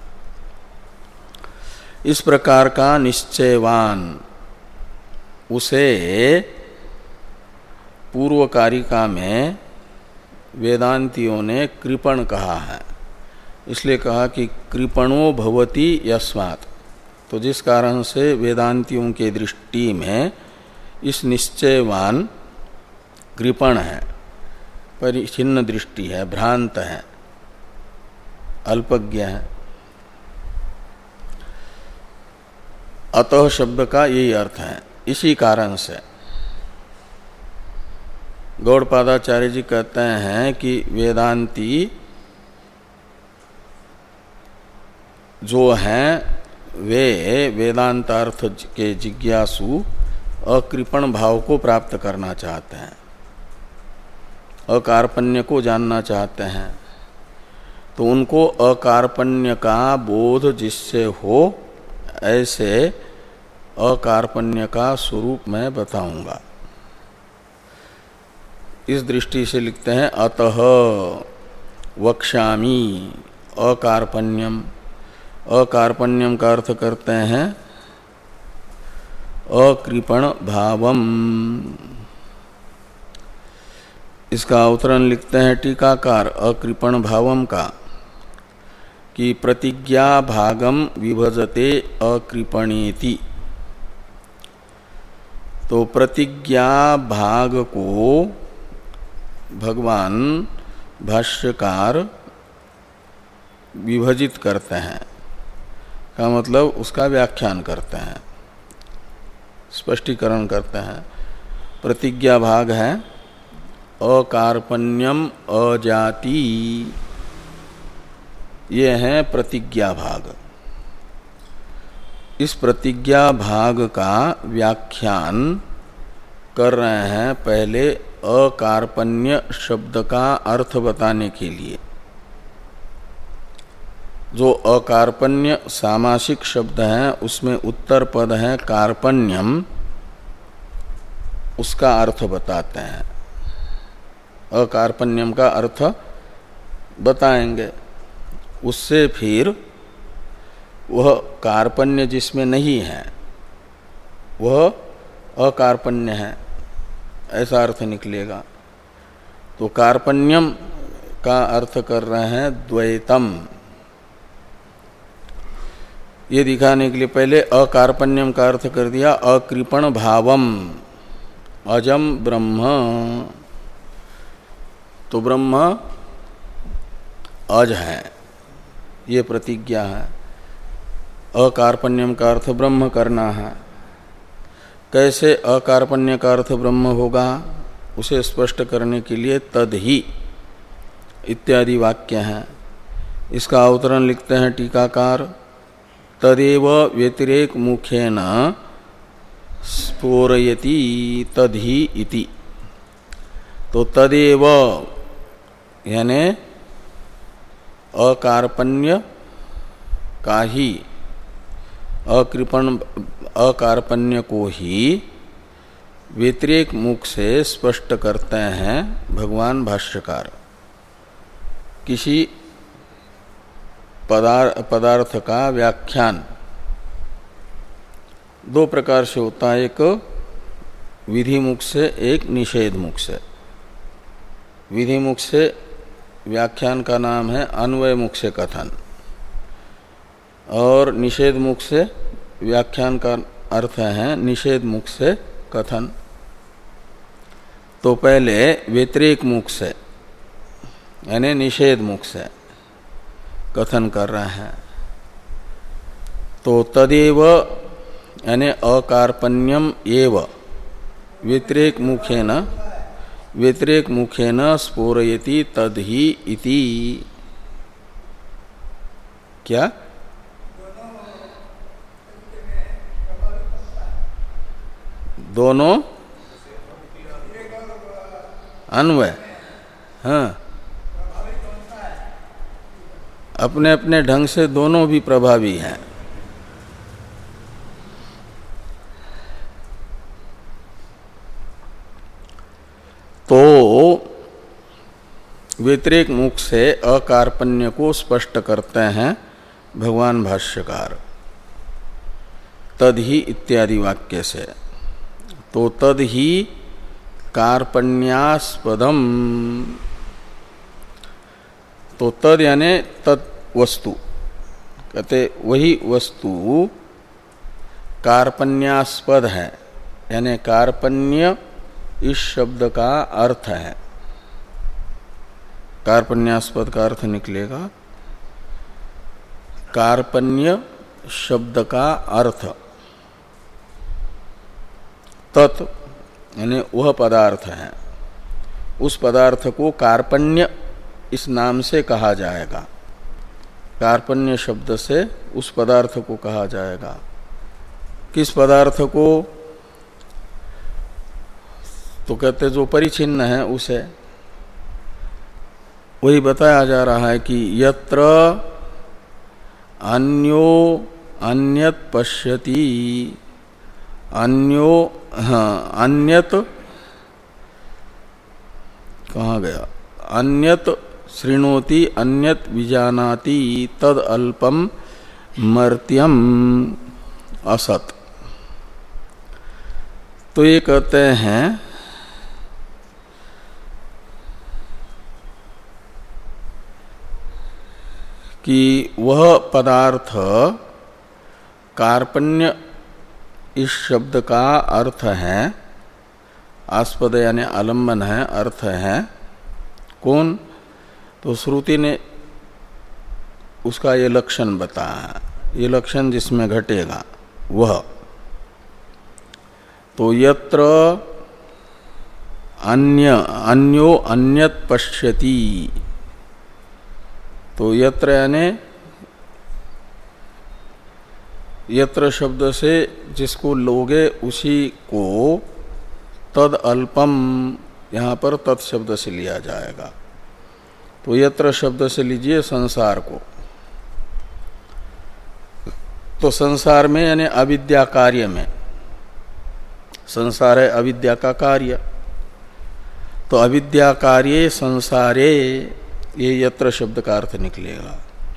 इस प्रकार का निश्चयवान उसे पूर्व कारिका में वेदांतियों ने कृपण कहा है, इसलिए कहा कि कृपणो भवति यस्मात्, तो जिस कारण से वेदांतियों के दृष्टि में इस निश्चयवान कृपण है, परिच्छिन्न दृष्टि है, भ्रांत है, अल्पज्ञ है। अतः शब्द का यही अर्थ है। इसी कारण से गौड़पादाचार्य जी कहते हैं कि वेदांती जो हैं वे वेदांतार्थ के जिज्ञासु अकृपण भाव को प्राप्त करना चाहते हैं, अकारपण्य को जानना चाहते हैं, तो उनको अकारपण्य का बोध जिससे हो ऐसे अकारपण्य का स्वरूप मैं बताऊंगा। इस दृष्टि से लिखते हैं अतः वक्ष्यामि अकारपण्यम। अकारपण्यम का अर्थ करते हैं अकृपण भावम। इसका अवतरण लिखते हैं टीकाकार अकृपण भावम का कि प्रतिज्ञा भागम विभजते अकृपणेति। तो प्रतिज्ञा भाग को भगवान भाष्यकार विभजित करते हैं, का मतलब उसका व्याख्यान करते हैं, स्पष्टीकरण करते हैं। प्रतिज्ञा भाग है अकारपण्यम अजाति, ये है प्रतिज्ञा भाग। इस प्रतिज्ञा भाग का व्याख्यान कर रहे हैं पहले अकारपण्य शब्द का अर्थ बताने के लिए। जो अकारपण्य सामासिक शब्द है उसमें उत्तर पद है कार्पण्यम, उसका अर्थ बताते हैं। अकारपण्यम का अर्थ बताएंगे, उससे फिर वह कार्पण्य जिसमें नहीं है वह अकारपण्य है, ऐसा अर्थ निकलेगा। तो कार्पण्यम का अर्थ कर रहे हैं द्वैतम। ये दिखाने के लिए पहले अकारपण्यम का अर्थ कर दिया अकृपण भावम, अजम ब्रह्म। तो ब्रह्म अज है, ये प्रतिज्ञा है। अकारपण्यम का अर्थ ब्रह्म करना है। कैसे अकारपण्य का अर्थ ब्रह्म होगा उसे स्पष्ट करने के लिए तद ही इत्यादि वाक्य हैं। इसका अवतरण लिखते हैं टीकाकार तदेव व्यतिरेक मुखेन स्फोरयति तदहि इति। तो तदेव यानी अकारपण्य का ही, अकृपण अकारपण्य को ही व्यतिरेक मुख से स्पष्ट करते हैं भगवान भाष्यकार। किसी पदार्थ पदार्थ का व्याख्यान दो प्रकार से होता है, एक विधि मुख से, एक निषेध मुख से। विधि मुख से व्याख्यान का नाम है अन्वय मुख से कथन, और निषेध मुख से व्याख्यान का अर्थ है निषेध मुख से कथन। तो पहले व्यतिरेक मुख से यानी निषेध मुख से कथन कर रहे हैं। तो तदेव यानी अकार्पण्यम एव व्यतिरेक मुखेन व्यतिरेक मुखेन स्फोरयति तदहि इति। क्या दोनों अन्वय? हाँ, अपने अपने ढंग से दोनों भी प्रभावी हैं। तो व्यतिरेक मुख से अकार्पण्य को स्पष्ट करते हैं भगवान भाष्यकार तदहि इत्यादि वाक्य से। तो तदहि कार्पण्यास्पदम, तो तद यानी तद वस्तु, कहते वही वस्तु कार्पण्यास्पद है, यानी कार्पण्य इस शब्द का अर्थ है। कार्पण्यास्पद का अर्थ निकलेगा कार्पण्य शब्द का अर्थ, तत् यानी वह पदार्थ है, उस पदार्थ को कार्पण्य इस नाम से कहा जाएगा। कार्पण्य शब्द से उस पदार्थ को कहा जाएगा। किस पदार्थ को? तो कहते जो परिचिन्न है उसे। वही बताया जा रहा है कि यत्र अन्यो अन्यत पश्यति, अन्यो हाँ अन्यत कहाँ गया, अन्यत शृणोति अन्यत विजानाति तद अल्पम मर्त्यम असत। तो ये कहते हैं कि वह पदार्थ कार्पण्य इस शब्द का अर्थ है, आस्पद यानी आलम्बन है, अर्थ है। कौन? तो श्रुति ने उसका ये लक्षण बताया, ये लक्षण जिसमें घटेगा वह। तो यत्र अन्य अन्यो अन्यत पश्यति, तो यत्र यानी यत्र शब्द से जिसको लोगे उसी को तद अल्पम यहाँ पर तत् शब्द से लिया जाएगा। तो यत्र शब्द से लीजिए संसार को। तो संसार में यानी अविद्या कार्य में, संसार है अविद्या का कार्य, तो अविद्या कार्ये संसारे ये यत्र शब्द का अर्थ निकलेगा।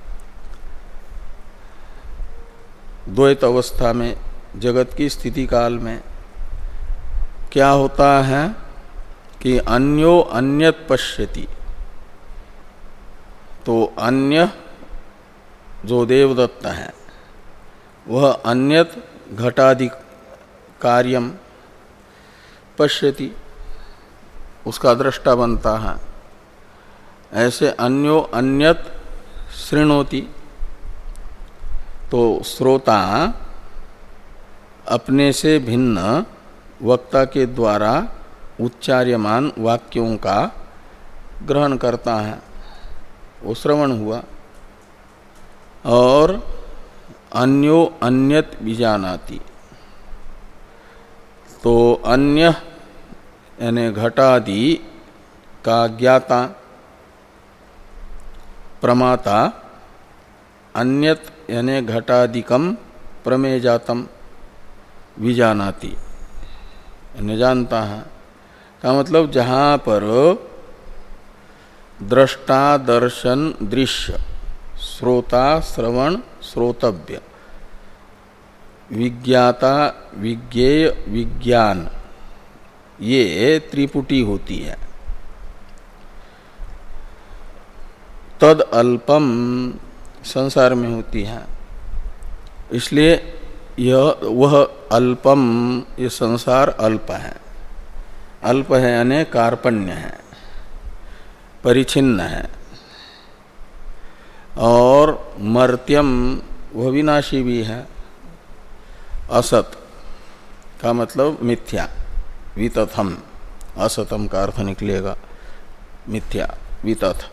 द्वैत अवस्था में जगत की स्थिति काल में क्या होता है कि अन्यो अन्यत पश्यति, तो अन्य जो देवदत्त है वह अन्यत घटादि कार्यम पश्यति, उसका दृष्टा बनता है। ऐसे अन्यो अन्यत शृणोति, तो श्रोता अपने से भिन्न वक्ता के द्वारा उच्चार्यमान वाक्यों का ग्रहण करता है, वो श्रवण हुआ। और अन्यो अन्यत विजानाति, तो अन्य यानी घटादि का ज्ञाता प्रमाता, अन्यत यानी घटादिकम प्रमेजातम विजानाति यानी जानता है। का मतलब जहाँ पर दृष्टा दर्शन दृश्य, श्रोता श्रवण श्रोतव्य, विज्ञाता विज्ञेय विज्ञान, ये त्रिपुटी होती है, तद अल्पम संसार में होती है। इसलिए यह वह अल्पम, ये संसार अल्प है। अल्प है यानी कार्पण्य है, परिच्छिन्न है, और मर्त्यम वह विनाशी भी है। असत का मतलब मिथ्या, वितथम, असतम का अर्थ निकलेगा मिथ्या, वितथ।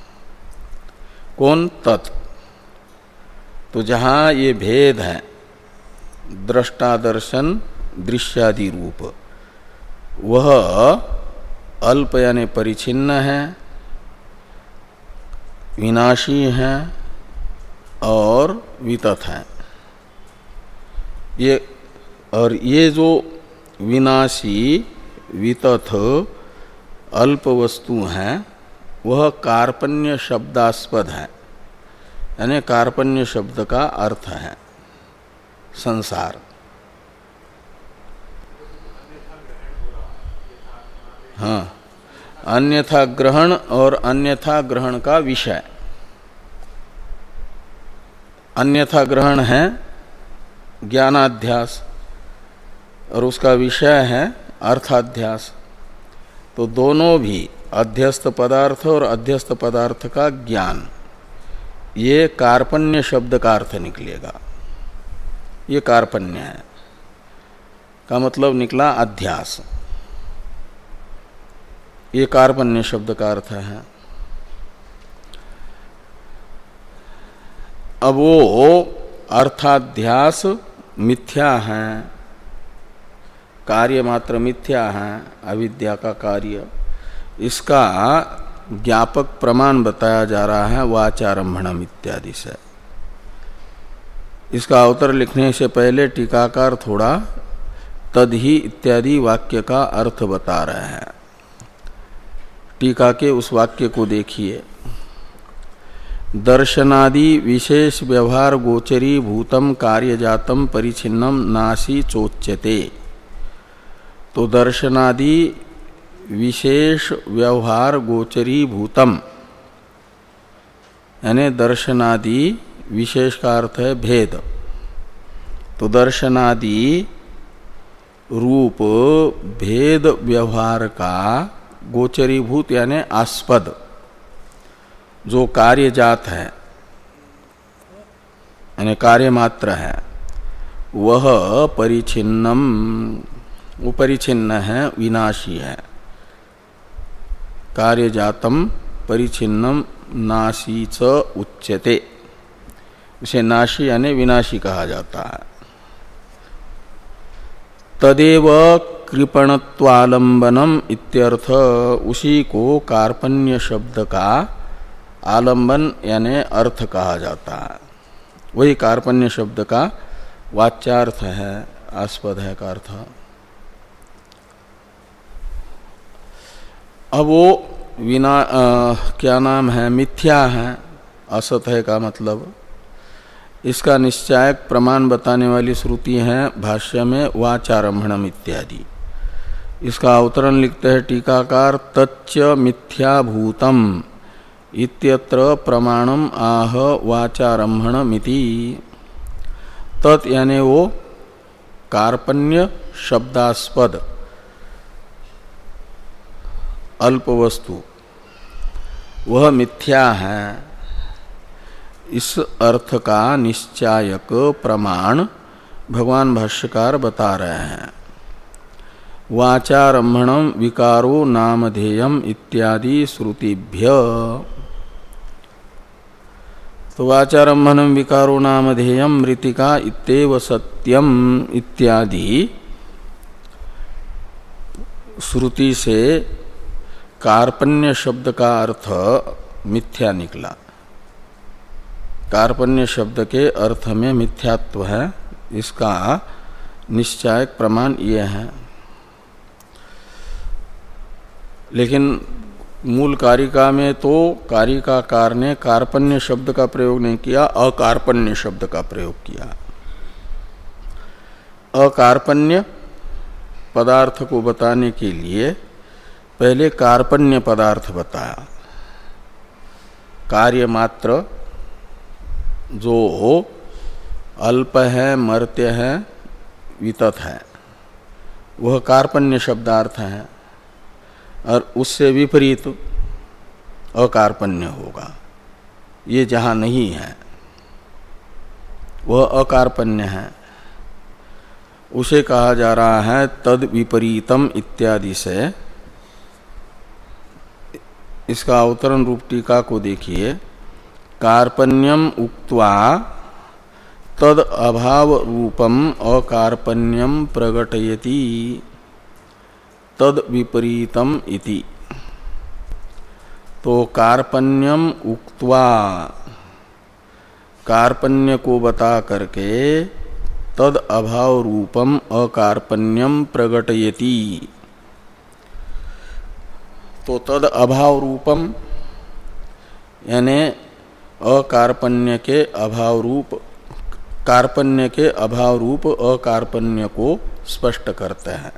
कौन? तत्। तो जहाँ ये भेद है, दृष्टादर्शन दृश्यादि रूप, वह अल्प यानी परिच्छिन्न है, विनाशी है और वितथ है। ये और ये जो विनाशी वितथ अल्प वस्तु हैं, वह कार्पण्य शब्दास्पद है, यानी कार्पण्य शब्द का अर्थ है संसार। हाँ, अन्यथा ग्रहण और अन्यथा ग्रहण का विषय। अन्यथा ग्रहण है ज्ञानाध्यास और उसका विषय है अर्थाध्यास। तो दोनों भी अध्यस्त पदार्थ और अध्यस्त पदार्थ का ज्ञान, ये कार्पण्य शब्द का अर्थ निकलेगा। ये कार्पण्य है का मतलब निकला अध्यास, ये कार्पण्य शब्द का अर्थ है। अब वो अर्थाध्यास मिथ्या है, कार्य मात्र मिथ्या है, अविद्या का कार्य। इसका ज्ञापक प्रमाण बताया जा रहा है वाचारंभणम इत्यादि से। इसका उत्तर लिखने से पहले टीकाकार थोड़ा तदहि इत्यादि वाक्य का अर्थ बता रहे हैं। टीका के उस वाक्य को देखिए। दर्शनादि विशेष व्यवहार गोचरी भूतम कार्यजातम परिच्छिन्नम नासी चोच्यते। तो दर्शनादि विशेष व्यवहार गोचरी भूतम, यानी दर्शनादि विशेष का अर्थ है भेद। तो दर्शनादि रूप भेद व्यवहार का गोचरीभूत यानी आस्पद जो कार्यजात है, यानी कार्य मात्र है, वह परिच्छिन्नम, वो परिच्छिन्न है, विनाशी है। कार्यजातम परिच्छिन्नम नाशी च उच्यते। इसे नाशी यानी विनाशी कहा जाता है। तदेव कृपणत्वालंबनम इत्यर्थ, उसी को कार्पण्य शब्द का आलंबन यानी अर्थ कहा जाता है। वही कार्पण्य शब्द का वाच्यार्थ है, आस्पद है का अर्थ। अब वो विना आ, क्या नाम है, मिथ्या है, असत है का मतलब। इसका निश्चायक प्रमाण बताने वाली श्रुति है भाष्य में वाचारंभणम इत्यादि। इसका अवतरण लिखते हैं टीकाकार, तच्च मिथ्याभूतम इत्यत्र प्रमाणम आह वाचारंभणमिति। तत् यानी वो कार्पण्य शब्दास्पद अल्प वस्तु, वह मिथ्या है। इस अर्थ का निश्चायक प्रमाण भगवान भाष्यकार बता रहे हैं। वाचारंभणम विकारो नामधेयम इत्यादि श्रुतिभ्य। तो वाचारंभणम विकारो नामधेयम मृतिका इत्येव सत्यम इत्यादि श्रुति से कार्पण्य शब्द का अर्थ मिथ्या निकला। कार्पण्य शब्द के अर्थ में मिथ्यात्व है, इसका निश्चायक प्रमाण ये है। लेकिन मूल कारिका में तो कारिकाकार ने कार्पण्य शब्द का प्रयोग नहीं किया, अकार्पण्य शब्द का प्रयोग किया। अकार्पण्य पदार्थ को बताने के लिए पहले कार्पण्य पदार्थ बताया। कार्य मात्र जो अल्प है, मर्त्य है, वितथ है, वह कार्पण्य शब्दार्थ है। और उससे विपरीत अकार्पण्य होगा। ये जहाँ नहीं है वह अकार्पण्य है, उसे कहा जा रहा है तद विपरीतम इत्यादि से। इसका अवतरण रूप टीका को देखिए। कार्पण्यम उक्त्वा तद अभाव रूपम अकार्पण्यम प्रकटयति तद विपरीतम इति। तो कार्पण्यम उक्त्वा, कार्पण्य को बता करके तद अभाव रूपम अकार्पण्यम प्रकटयति। तो तद अभाव रूपम यानी अकार्पण्य के अभाव रूप, कार्पण्य के अभाव रूप अकार्पण्य को स्पष्ट करते हैं।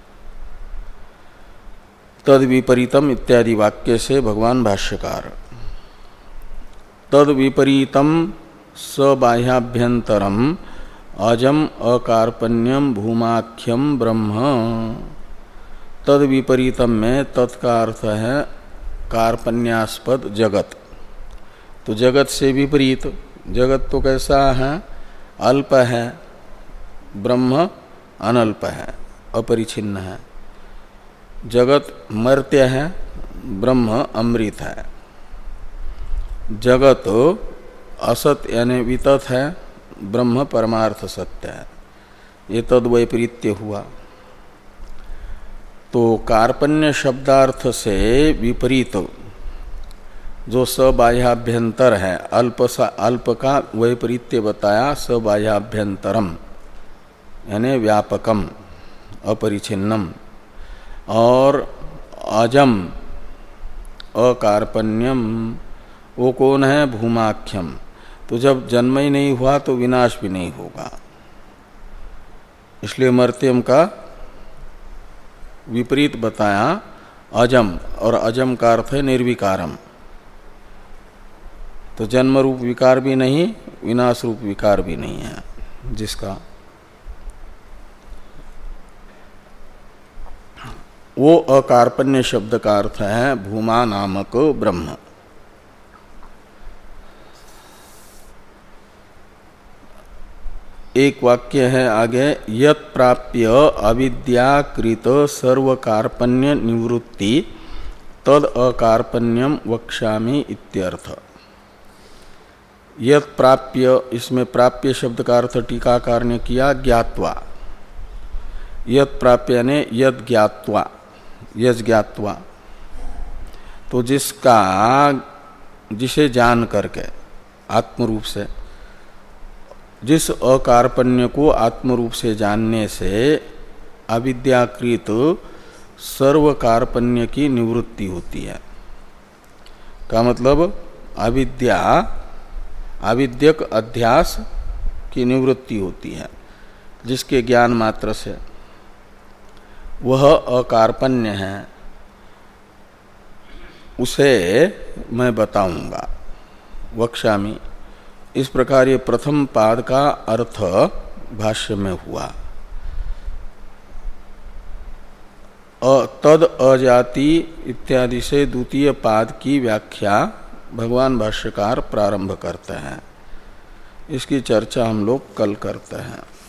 तद विपरीतम इत्यादि वाक्य से भगवान भाष्यकार तद विपरीतम सबाह्याभ्यंतरम अजम अकार्पण्यम भूमाख्यम ब्रह्म। तद विपरीतम में तत्का अर्थ है कार्पण्यास्पद जगत। तो जगत से विपरीत, जगत तो कैसा है? अल्प है, ब्रह्म अनल्प है, अपरिछिन्न है। जगत मर्त्य है, ब्रह्म अमृत है। जगत असत यानी वितत है, ब्रह्म परमार्थ सत्य है। ये तद्वैपरीत्य हुआ। तो कार्पण्य शब्दार्थ से विपरीत जो सबाह्याभ्यंतर है, अल्प सा अल्प का वैपरीत्य बताया, सबाह्याभ्यंतरम यानी व्यापकम अपरिछिन्नम, और अजम अकार्पण्यम वो कौन है? भूमाख्यम। तो जब जन्म ही नहीं हुआ तो विनाश भी नहीं होगा, इसलिए मर्त्यम का विपरीत बताया अजम, और अजम का अर्थ है निर्विकारम। तो जन्म रूप विकार भी नहीं, विनाश रूप विकार भी नहीं है जिसका, वो अकार्पण्य शब्द का अर्थ है भूमा नामक ब्रह्म। एक वाक्य है आगे, यत् प्राप्य अविद्याकृत सर्व कार्पण्य निवृत्ति तद अकार्पण्यम वक्ष्यामि इत्यर्थ। यत् प्राप्य, इसमें प्राप्य शब्द का अर्थ टीकाकार ने किया ज्ञात्वा। यत् प्राप्य यानी यद ज्ञात्वा, यज ज्ञात्वा। तो जिसका, जिसे जान करके आत्म रूप से, जिस अकार्पण्य को आत्म रूप से जानने से अविद्याकृत सर्व कार्पण्य की निवृत्ति होती है। का मतलब अविद्या, अविद्यक अध्यास की निवृत्ति होती है जिसके ज्ञान मात्र से, वह अकार्पण्य है, उसे मैं बताऊंगा, वक्ष्यामि। इस प्रकार ये प्रथम पाद का अर्थ भाष्य में हुआ। तद अजाति इत्यादि से द्वितीय पाद की व्याख्या भगवान भाष्यकार प्रारंभ करते हैं। इसकी चर्चा हम लोग कल करते हैं।